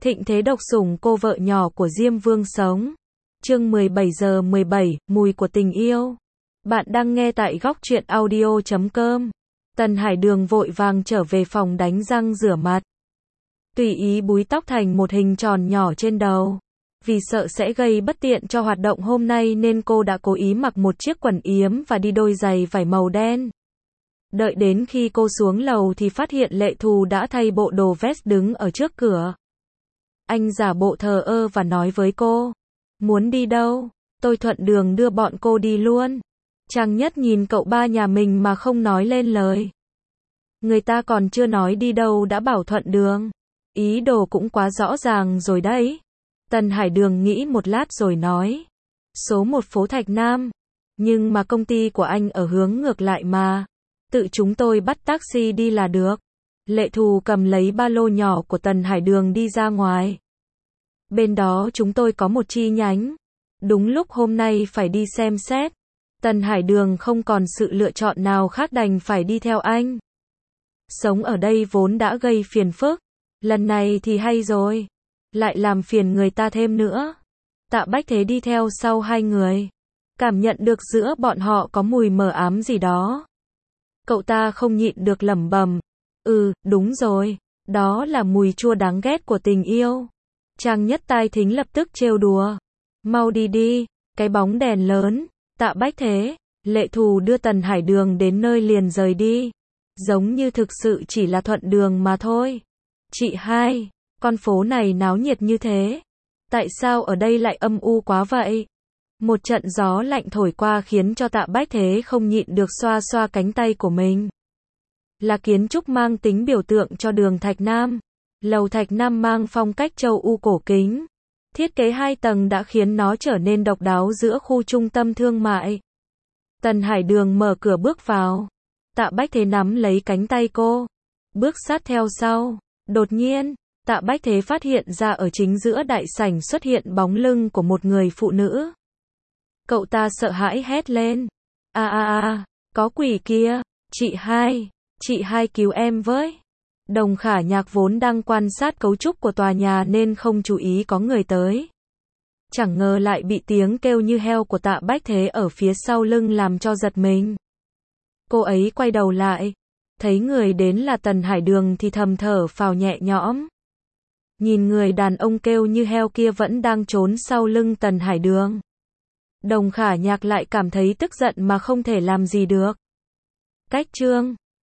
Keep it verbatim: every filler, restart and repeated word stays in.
Thịnh thế độc sủng cô vợ nhỏ của Diêm Vương sống. Chương mười bảy giờ mười bảy, mùi của tình yêu. Bạn đang nghe tại góc truyện audio chấm com. Tần Hải Đường vội vàng trở về phòng đánh răng rửa mặt. Tùy ý búi tóc thành một hình tròn nhỏ trên đầu. Vì sợ sẽ gây bất tiện cho hoạt động hôm nay nên cô đã cố ý mặc một chiếc quần yếm và đi đôi giày vải màu đen. Đợi đến khi cô xuống lầu thì phát hiện Lệ Thù đã thay bộ đồ vest đứng ở trước cửa. Anh giả bộ thờ ơ và nói với cô. Muốn đi đâu? Tôi thuận đường đưa bọn cô đi luôn. Trang Nhất nhìn cậu ba nhà mình mà không nói lên lời. Người ta còn chưa nói đi đâu đã bảo thuận đường. Ý đồ cũng quá rõ ràng rồi đấy. Tần Hải Đường nghĩ một lát rồi nói. Số một phố Thạch Nam. Nhưng mà công ty của anh ở hướng ngược lại mà. Tự chúng tôi bắt taxi đi là được. Lệ Thù cầm lấy ba lô nhỏ của Tần Hải Đường đi ra ngoài. Bên đó chúng tôi có một chi nhánh. Đúng lúc hôm nay phải đi xem xét. Tần Hải Đường không còn sự lựa chọn nào khác đành phải đi theo anh. Sống ở đây vốn đã gây phiền phức. Lần này thì hay rồi. Lại làm phiền người ta thêm nữa. Tạ Bách Thế đi theo sau hai người. Cảm nhận được giữa bọn họ có mùi mờ ám gì đó. Cậu ta không nhịn được lẩm bẩm. Ừ, đúng rồi. Đó là mùi chua đáng ghét của tình yêu. Trang Nhất tai thính lập tức trêu đùa. Mau đi đi, cái bóng đèn lớn. Tạ Bách Thế, Lệ Thù đưa Tần Hải Đường đến nơi liền rời đi. Giống như thực sự chỉ là thuận đường mà thôi. Chị hai, con phố này náo nhiệt như thế. Tại sao ở đây lại âm u quá vậy? Một trận gió lạnh thổi qua khiến cho Tạ Bách Thế không nhịn được xoa xoa cánh tay của mình. Là kiến trúc mang tính biểu tượng cho đường Thạch Nam. Lầu Thạch Nam mang phong cách châu U cổ kính. Thiết kế hai tầng đã khiến nó trở nên độc đáo giữa khu trung tâm thương mại. Tần Hải Đường mở cửa bước vào. Tạ Bách Thế nắm lấy cánh tay cô. Bước sát theo sau. Đột nhiên, Tạ Bách Thế phát hiện ra ở chính giữa đại sảnh xuất hiện bóng lưng của một người phụ nữ. Cậu ta sợ hãi hét lên. A a a, có quỷ kia, chị hai, chị hai cứu em với. Đồng Khả Nhạc vốn đang quan sát cấu trúc của tòa nhà nên không chú ý có người tới. Chẳng ngờ lại bị tiếng kêu như heo của Tạ Bách Thế ở phía sau lưng làm cho giật mình. Cô ấy quay đầu lại. Thấy người đến là Tần Hải Đường thì thầm thở phào nhẹ nhõm. Nhìn người đàn ông kêu như heo kia vẫn đang trốn sau lưng Tần Hải Đường. Đồng Khả Nhạc lại cảm thấy tức giận mà không thể làm gì được. Cách chương